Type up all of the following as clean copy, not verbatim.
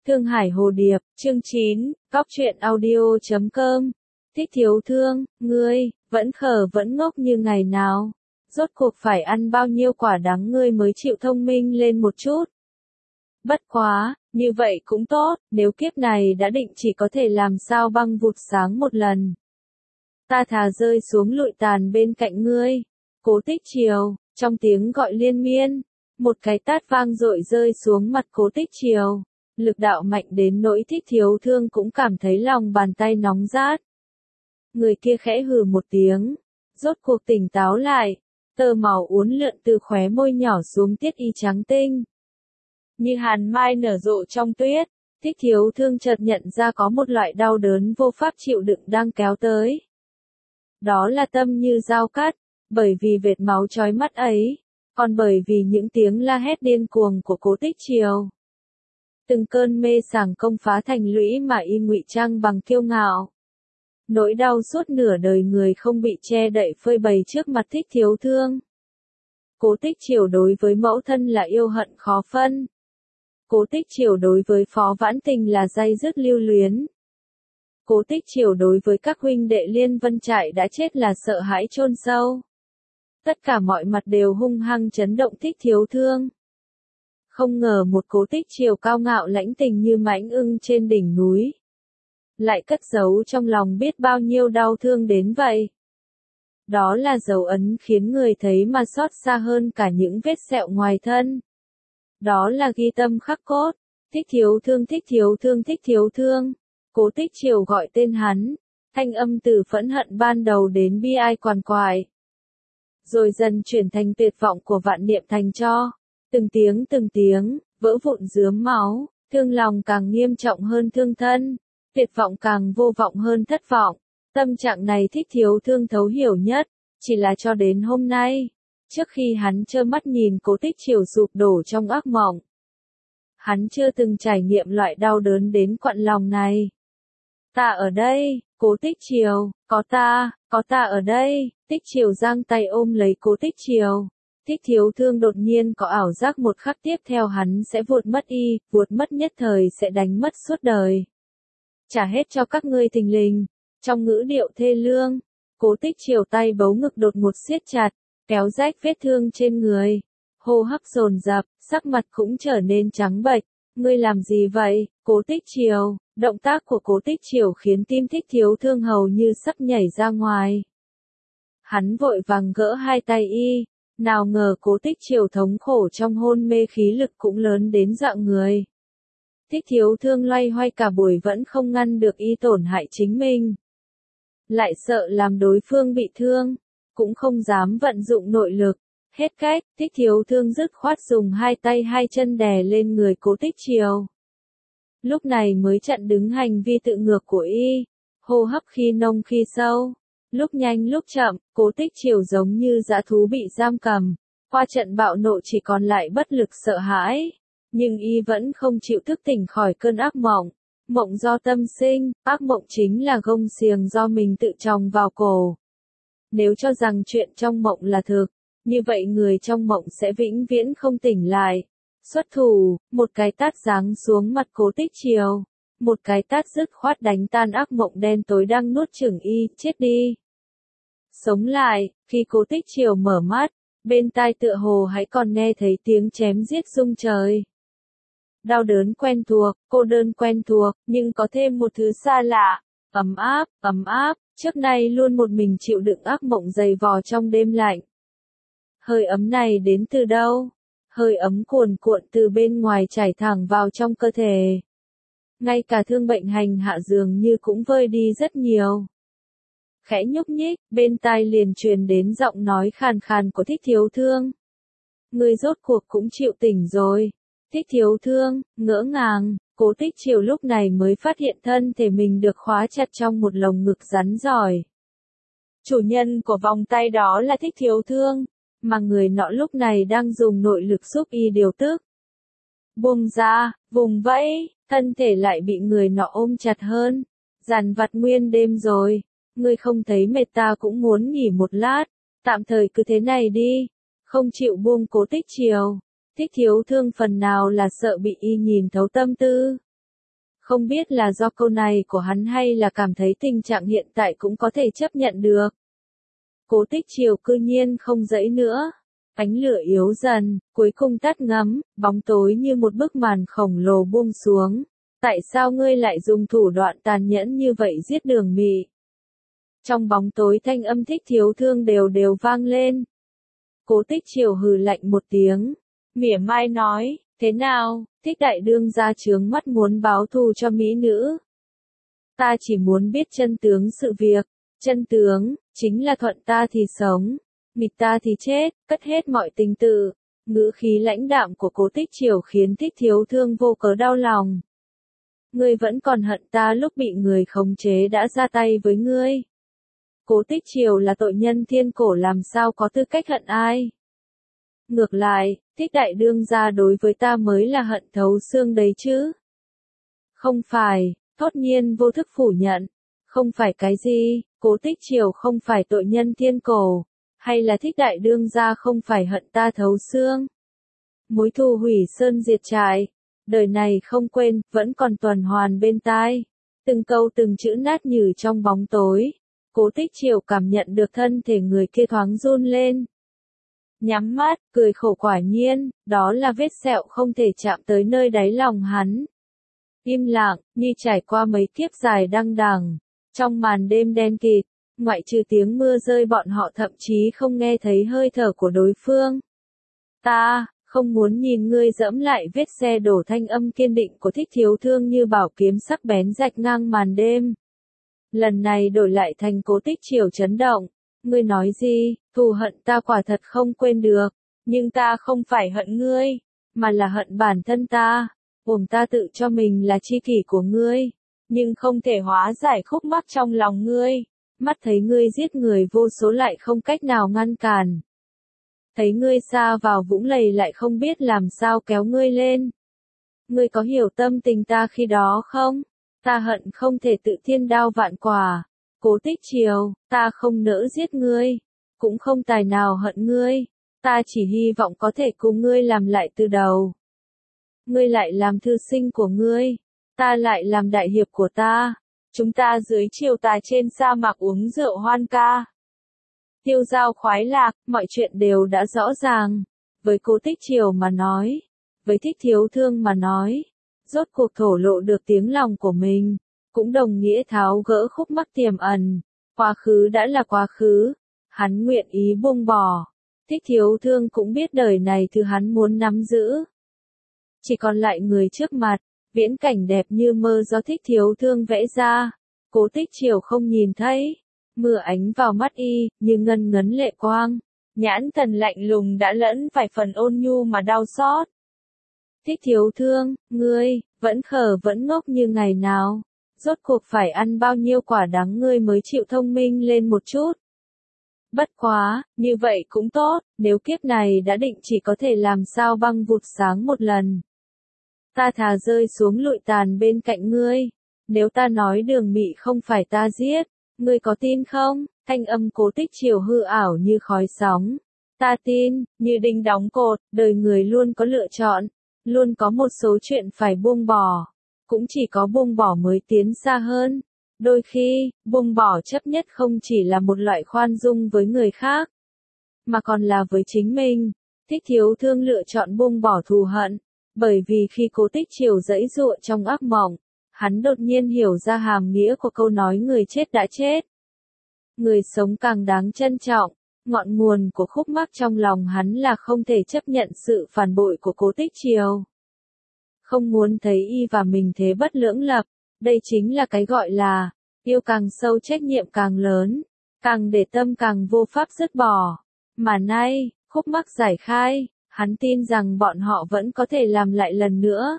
Thương Hải Hồ Điệp, chương 9, Cóc truyện audio.com. Thích thiếu thương, ngươi, vẫn khờ vẫn ngốc như ngày nào. Rốt cuộc phải ăn bao nhiêu quả đắng ngươi mới chịu thông minh lên một chút. Bất quá, như vậy cũng tốt, nếu kiếp này đã định chỉ có thể làm sao băng vụt sáng một lần. Ta thà rơi xuống lụi tàn bên cạnh ngươi. Cố Tích Triều, trong tiếng gọi liên miên, một cái tát vang dội rơi xuống mặt Cố Tích Triều. Lực đạo mạnh đến nỗi Thích thiếu thương cũng cảm thấy lòng bàn tay nóng rát. Người kia khẽ hừ một tiếng, rốt cuộc tỉnh táo lại, tơ màu uốn lượn từ khóe môi nhỏ xuống tiết y trắng tinh. Như hàn mai nở rộ trong tuyết, Thích thiếu thương chợt nhận ra có một loại đau đớn vô pháp chịu đựng đang kéo tới. Đó là tâm như dao cắt, bởi vì vệt máu chói mắt ấy, còn bởi vì những tiếng la hét điên cuồng của Cố Tích Triều. Từng cơn mê sảng công phá thành lũy mà y ngụy trang bằng kiêu ngạo. Nỗi đau suốt nửa đời người không bị che đậy phơi bày trước mặt Thích thiếu thương. Cố Tích Triều đối với mẫu thân là yêu hận khó phân. Cố Tích Triều đối với Phó Vãn Tình là day dứt lưu luyến. Cố Tích Triều đối với các huynh đệ Liên Vân Trại đã chết là sợ hãi chôn sâu. Tất cả mọi mặt đều hung hăng chấn động Thích thiếu thương. Không ngờ một Cố Tích Triều cao ngạo lãnh tình như mãnh ưng trên đỉnh núi, lại cất giấu trong lòng biết bao nhiêu đau thương đến vậy. Đó là dấu ấn khiến người thấy mà xót xa hơn cả những vết sẹo ngoài thân. Đó là ghi tâm khắc cốt. Thích thiếu thương, Thích thiếu thương, Thích thiếu thương. Cố Tích Triều gọi tên hắn, thanh âm từ phẫn hận ban đầu đến bi ai quằn quại, rồi dần chuyển thành tuyệt vọng của vạn niệm thành tro. Từng tiếng, vỡ vụn rướm máu, thương lòng càng nghiêm trọng hơn thương thân, tuyệt vọng càng vô vọng hơn thất vọng. Tâm trạng này Thích thiếu thương thấu hiểu nhất, chỉ là cho đến hôm nay, trước khi hắn trơ mắt nhìn Cố Tích Triều sụp đổ trong ác mộng. Hắn chưa từng trải nghiệm loại đau đớn đến quặn lòng này. Ta ở đây, Cố Tích Triều, có ta ở đây. Tích Triều giang tay ôm lấy Cố Tích Triều. Thích thiếu thương đột nhiên có ảo giác một khắc tiếp theo hắn sẽ vụt mất y, vụt mất nhất thời sẽ đánh mất suốt đời. Trả hết cho các ngươi thình lình. Trong ngữ điệu thê lương, Cố Tích Triều tay bấu ngực đột ngột siết chặt, kéo rách vết thương trên người. Hô hấp dồn dập, sắc mặt cũng trở nên trắng bệch. Ngươi làm gì vậy, Cố Tích Triều? Động tác của Cố Tích Triều khiến tim Thích thiếu thương hầu như sắp nhảy ra ngoài. Hắn vội vàng gỡ hai tay y, nào ngờ Cố Tích Triều thống khổ trong hôn mê khí lực cũng lớn đến dọa người. Thích thiếu thương loay hoay cả buổi vẫn không ngăn được y tổn hại chính mình. Lại sợ làm đối phương bị thương, cũng không dám vận dụng nội lực. Hết cách, Thích thiếu thương dứt khoát dùng hai tay hai chân đè lên người Cố Tích Triều. Lúc này mới chặn đứng hành vi tự ngược của y, hô hấp khi nông khi sâu, lúc nhanh lúc chậm. Cố Tích Triều giống như dã thú bị giam cầm, qua trận bạo nộ chỉ còn lại bất lực sợ hãi, nhưng y vẫn không chịu thức tỉnh khỏi cơn ác mộng. Mộng do tâm sinh, ác mộng chính là gông xiềng do mình tự tròng vào cổ. Nếu cho rằng chuyện trong mộng là thực, như vậy người trong mộng sẽ vĩnh viễn không tỉnh lại. Xuất thủ, một cái tát giáng xuống mặt Cố Tích Triều, một cái tát dứt khoát đánh tan ác mộng đen tối đang nuốt chửng y, chết đi. Sống lại, khi Cố Tích Triều mở mắt, bên tai tựa hồ hãy còn nghe thấy tiếng chém giết rung trời. Đau đớn quen thuộc, cô đơn quen thuộc, nhưng có thêm một thứ xa lạ, ấm áp, trước nay luôn một mình chịu đựng ác mộng dày vò trong đêm lạnh. Hơi ấm này đến từ đâu? Hơi ấm cuồn cuộn từ bên ngoài chảy thẳng vào trong cơ thể. Ngay cả thương bệnh hành hạ dường như cũng vơi đi rất nhiều. Khẽ nhúc nhích, bên tai liền truyền đến giọng nói khàn khàn của Thích thiếu thương. Ngươi rốt cuộc cũng chịu tỉnh rồi. Thích thiếu thương, ngỡ ngàng, Cố Tích Triều lúc này mới phát hiện thân thể mình được khóa chặt trong một lồng ngực rắn giỏi. Chủ nhân của vòng tay đó là Thích thiếu thương, mà người nọ lúc này đang dùng nội lực giúp y điều tức. Buông ra, vùng vẫy, thân thể lại bị người nọ ôm chặt hơn. Dằn vặt nguyên đêm rồi, ngươi không thấy mệt ta cũng muốn nghỉ một lát, tạm thời cứ thế này đi. Không chịu buông Cố Tích Triều. Thích thiếu thương phần nào là sợ bị y nhìn thấu tâm tư. Không biết là do câu này của hắn hay là cảm thấy tình trạng hiện tại cũng có thể chấp nhận được. Cố Tích Triều cư nhiên không dãy nữa. Ánh lửa yếu dần, cuối cùng tắt ngấm, bóng tối như một bức màn khổng lồ buông xuống. Tại sao ngươi lại dùng thủ đoạn tàn nhẫn như vậy giết Đường Mị? Trong bóng tối thanh âm Thích Thiếu Thương đều đều vang lên. Cố Tích Triều hừ lạnh một tiếng, mỉa mai nói, thế nào, Thích đại đương gia trướng mắt muốn báo thù cho mỹ nữ. Ta chỉ muốn biết chân tướng sự việc, chân tướng, chính là thuận ta thì sống, mịt ta thì chết, cất hết mọi tình tự. Ngữ khí lãnh đạm của Cố Tích Triều khiến Thích Thiếu Thương vô cớ đau lòng. Ngươi vẫn còn hận ta lúc bị người khống chế đã ra tay với ngươi. Cố Tích Triều là tội nhân thiên cổ làm sao có tư cách hận ai. Ngược lại, Thích đại đương gia đối với ta mới là hận thấu xương đấy chứ. Không phải, Thốt Nhiên vô thức phủ nhận. Không phải cái gì, Cố Tích Triều không phải tội nhân thiên cổ, hay là Thích đại đương gia không phải hận ta thấu xương. Mối thù hủy sơn diệt trại, đời này không quên, vẫn còn tuần hoàn bên tai. Từng câu từng chữ nát nhừ trong bóng tối. Cố Tích Triều cảm nhận được thân thể người kia thoáng run lên. Nhắm mắt, cười khổ quả nhiên, đó là vết sẹo không thể chạm tới nơi đáy lòng hắn. Im lặng, như trải qua mấy kiếp dài đăng đằng. Trong màn đêm đen kịt, ngoại trừ tiếng mưa rơi bọn họ thậm chí không nghe thấy hơi thở của đối phương. Ta, không muốn nhìn ngươi dẫm lại vết xe đổ, thanh âm kiên định của Thích Thiếu Thương như bảo kiếm sắc bén rạch ngang màn đêm. Lần này đổi lại thành Cố Tích Triều chấn động. Ngươi nói gì, thù hận ta quả thật không quên được, nhưng ta không phải hận ngươi, mà là hận bản thân ta. Ta tự cho mình là tri kỷ của ngươi, nhưng không thể hóa giải khúc mắc trong lòng ngươi. Mắt thấy ngươi giết người vô số lại không cách nào ngăn cản. Thấy ngươi sa vào vũng lầy lại không biết làm sao kéo ngươi lên. Ngươi có hiểu tâm tình ta khi đó không? Ta hận không thể tự thiên đao vạn quả. Cố Tích Triều, ta không nỡ giết ngươi, cũng không tài nào hận ngươi, ta chỉ hy vọng có thể cùng ngươi làm lại từ đầu. Ngươi lại làm thư sinh của ngươi, ta lại làm đại hiệp của ta, chúng ta dưới chiều tà trên sa mạc uống rượu hoan ca. Tiêu dao khoái lạc, mọi chuyện đều đã rõ ràng. Với Cố Tích Triều mà nói, với Thích Thiếu Thương mà nói, rốt cuộc thổ lộ được tiếng lòng của mình, cũng đồng nghĩa tháo gỡ khúc mắc tiềm ẩn. Quá khứ đã là quá khứ, hắn nguyện ý buông bỏ. Thích Thiếu Thương cũng biết đời này thứ hắn muốn nắm giữ. Chỉ còn lại người trước mặt, viễn cảnh đẹp như mơ do Thích Thiếu Thương vẽ ra. Cố Tích Triều không nhìn thấy, mưa ánh vào mắt y, như ngân ngấn lệ quang. Nhãn thần lạnh lùng đã lẫn vài phần ôn nhu mà đau xót. Thích Thiếu Thương, ngươi, vẫn khờ vẫn ngốc như ngày nào. Rốt cuộc phải ăn bao nhiêu quả đắng ngươi mới chịu thông minh lên một chút. Bất quá, như vậy cũng tốt, nếu kiếp này đã định chỉ có thể làm sao băng vụt sáng một lần. Ta thà rơi xuống lụi tàn bên cạnh ngươi. Nếu ta nói Đường Mị không phải ta giết, ngươi có tin không? Thanh âm Cố Tích Triều hư ảo như khói sóng. Ta tin, như đinh đóng cột, đời người luôn có lựa chọn, luôn có một số chuyện phải buông bỏ. Cũng chỉ có buông bỏ mới tiến xa hơn. Đôi khi, buông bỏ chấp nhất không chỉ là một loại khoan dung với người khác, mà còn là với chính mình. Thích Thiếu Thương lựa chọn buông bỏ thù hận, bởi vì khi Cố Tích Triều giãy giụa trong ác mộng, hắn đột nhiên hiểu ra hàm nghĩa của câu nói người chết đã chết. Người sống càng đáng trân trọng. Ngọn nguồn của khúc mắc trong lòng hắn là không thể chấp nhận sự phản bội của Cố Tích Triều. Không muốn thấy y và mình thế bất lưỡng lập, đây chính là cái gọi là, yêu càng sâu trách nhiệm càng lớn, càng để tâm càng vô pháp dứt bỏ. Mà nay, khúc mắc giải khai, hắn tin rằng bọn họ vẫn có thể làm lại lần nữa.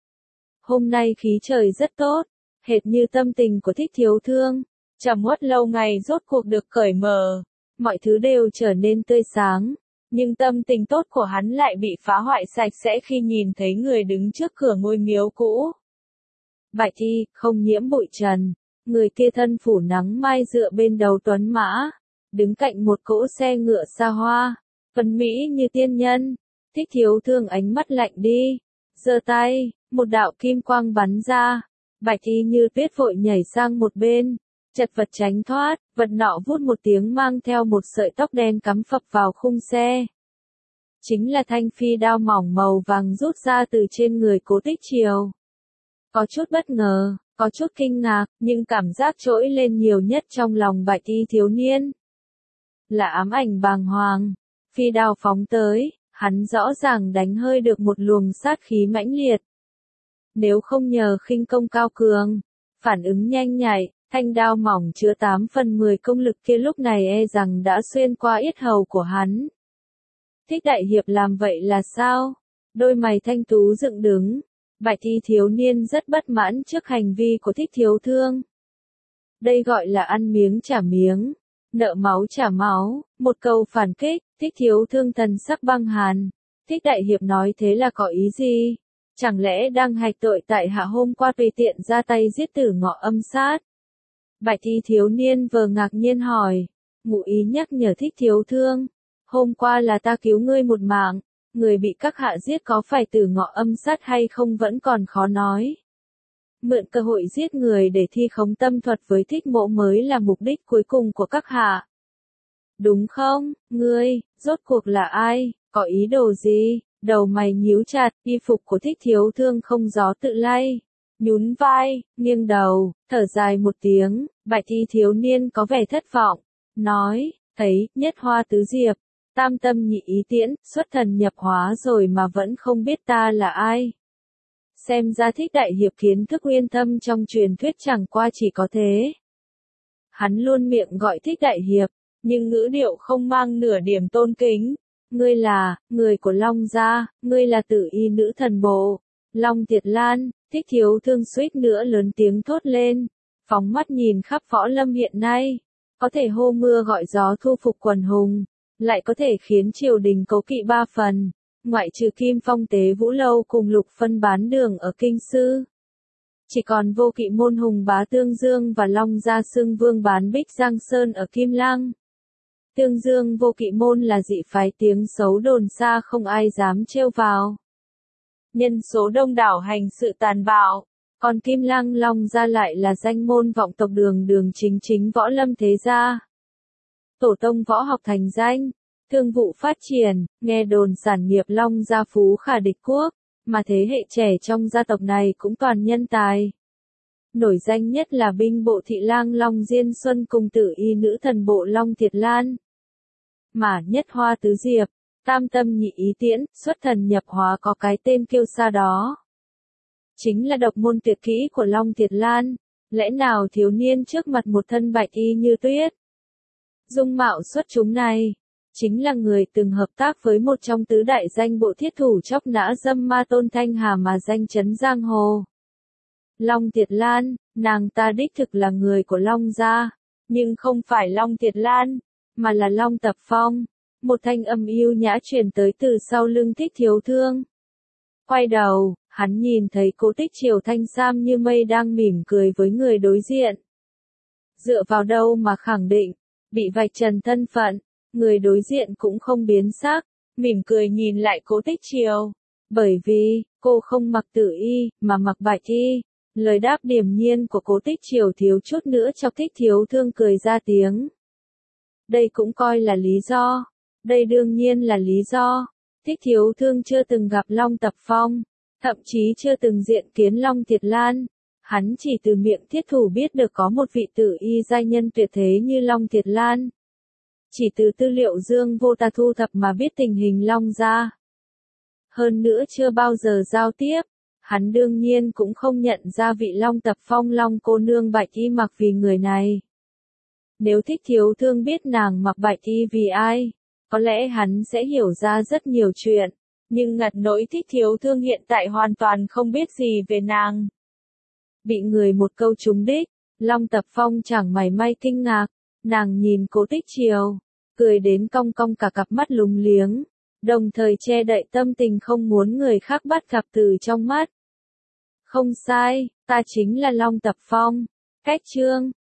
Hôm nay khí trời rất tốt, hệt như tâm tình của Thích Thiếu Thương, trầm uất lâu ngày rốt cuộc được cởi mở, mọi thứ đều trở nên tươi sáng. Nhưng tâm tình tốt của hắn lại bị phá hoại sạch sẽ khi nhìn thấy người đứng trước cửa ngôi miếu cũ. Bạch y, không nhiễm bụi trần, người kia thân phủ nắng mai dựa bên đầu tuấn mã, đứng cạnh một cỗ xe ngựa xa hoa, phần mỹ như tiên nhân. Thích Thiếu Thương ánh mắt lạnh đi, giơ tay, một đạo kim quang bắn ra, Bạch Y Như Tuyết vội nhảy sang một bên, chật vật tránh thoát, vật nọ vút một tiếng mang theo một sợi tóc đen cắm phập vào khung xe. Chính là thanh phi đao mỏng màu vàng rút ra từ trên người Cố Tích Triều. Có chút bất ngờ, có chút kinh ngạc, nhưng cảm giác trỗi lên nhiều nhất trong lòng Bạch Y thiếu niên là ám ảnh bàng hoàng. Phi đao phóng tới, hắn rõ ràng đánh hơi được một luồng sát khí mãnh liệt. Nếu không nhờ khinh công cao cường, phản ứng nhanh nhạy, thanh đao mỏng chứa 8 phần 10 công lực kia lúc này e rằng đã xuyên qua yết hầu của hắn. Thích đại hiệp làm vậy là sao? Đôi mày thanh tú dựng đứng. Bạch Y thiếu niên rất bất mãn trước hành vi của Thích thiếu thương. Đây gọi là ăn miếng trả miếng, nợ máu trả máu, một câu phản kích. Thích thiếu thương thần sắc băng hàn. Thích đại hiệp nói thế là có ý gì? Chẳng lẽ đang hạch tội tại hạ hôm qua tùy tiện ra tay giết tử Ngọ Âm Sát? Bạch Y thiếu niên vờ ngạc nhiên hỏi. Ngụ ý nhắc nhở Thích thiếu thương. Hôm qua là ta cứu ngươi một mạng, người bị các hạ giết có phải tử Ngọ Âm Sát hay không vẫn còn khó nói. Mượn cơ hội giết người để thi khống tâm thuật với Thích Mỗ mới là mục đích cuối cùng của các hạ. Đúng không, ngươi, rốt cuộc là ai, có ý đồ gì? Đầu mày nhíu chặt, y phục của Thích thiếu thương không gió tự lay. Nhún vai, nghiêng đầu, thở dài một tiếng, Bạch Y thiếu niên có vẻ thất vọng. Nói, thấy, nhất hoa tứ diệp, tam tâm nhị ý tiễn, xuất thần nhập hóa rồi mà vẫn không biết ta là ai. Xem ra Thích đại hiệp kiến thức uyên thâm trong truyền thuyết chẳng qua chỉ có thế. Hắn luôn miệng gọi Thích đại hiệp, nhưng ngữ điệu không mang nửa điểm tôn kính. Ngươi là, người của Long gia, ngươi là Tử Y nữ thần bộ. Long Tiệt Lan, Thích thiếu thương suýt nữa lớn tiếng thốt lên. Phóng mắt nhìn khắp võ lâm hiện nay. Có thể hô mưa gọi gió thu phục quần hùng. Lại có thể khiến triều đình cố kỵ 3 phần. Ngoại trừ Kim Phong Tế Vũ Lâu cùng Lục Phân bán đường ở Kinh Sư. Chỉ còn Vô Kỵ môn Hùng Bá Tương Dương và Long gia Xưng Vương bán Bích Giang Sơn ở Kim Lăng. Tương Dương Vô Kỵ môn là dị phái tiếng xấu đồn xa không ai dám trêu vào. Nhân số đông đảo hành sự tàn bạo, còn Kim Lăng Long gia lại là danh môn vọng tộc đường đường chính chính võ lâm thế gia. Tổ tông võ học thành danh, thương vụ phát triển, nghe đồn sản nghiệp Long gia phú khả địch quốc, mà thế hệ trẻ trong gia tộc này cũng toàn nhân tài. Nổi danh nhất là binh bộ thị lang Long Diên Xuân cùng Tử Y nữ thần bộ Long Thiệt Lan. Mà nhất hoa tứ diệp, tam tâm nhị ý tiễn, xuất thần nhập hóa có cái tên kiêu sa đó. Chính là độc môn tuyệt kỹ của Long Thiệt Lan, lẽ nào thiếu niên trước mặt một thân Bạch Y Như Tuyết. Dung mạo xuất chúng này, chính là người từng hợp tác với một trong tứ đại danh bộ thiết thủ chóc nã dâm ma Tôn Thanh Hà mà danh chấn giang hồ. Long Thiệt Lan, nàng ta đích thực là người của Long gia, nhưng không phải Long Thiệt Lan, mà là Long Tập Phong. Một thanh âm yêu nhã truyền tới từ sau lưng Thích thiếu thương. Quay đầu, hắn nhìn thấy Cố Tích Triều thanh sam như mây đang mỉm cười với người đối diện. Dựa vào đâu mà khẳng định, bị vạch trần thân phận, người đối diện cũng không biến sắc, mỉm cười nhìn lại Cố Tích Triều. Bởi vì, cô không mặc Tử Y, mà mặc Bạch Y. Lời đáp điềm nhiên của Cố Tích Triều thiếu chút nữa chọc Thích thiếu thương cười ra tiếng. Đây cũng coi là lý do. Đây đương nhiên là lý do. Thích thiếu thương chưa từng gặp Long Tập Phong, thậm chí chưa từng diện kiến Long Thiệt Lan. Hắn chỉ từ miệng thiết thủ biết được có một vị Tử Y giai nhân tuyệt thế như Long Thiệt Lan. Chỉ từ tư liệu Dương Vô Ta thu thập mà biết tình hình Long gia. Hơn nữa chưa bao giờ giao tiếp, hắn đương nhiên cũng không nhận ra vị Long Tập Phong Long cô nương Bạch Y mặc vì người này. Nếu Thích thiếu thương biết nàng mặc Bạch Y vì ai, có lẽ hắn sẽ hiểu ra rất nhiều chuyện, nhưng ngặt nỗi Thích thiếu thương hiện tại hoàn toàn không biết gì về nàng. Bị người một câu trúng đích, Long Tập Phong chẳng mảy may kinh ngạc, nàng nhìn Cố Tích Triều, cười đến cong cong cả cặp mắt lúng liếng, đồng thời che đậy tâm tình không muốn người khác bắt gặp từ trong mắt. Không sai, ta chính là Long Tập Phong. Cách chương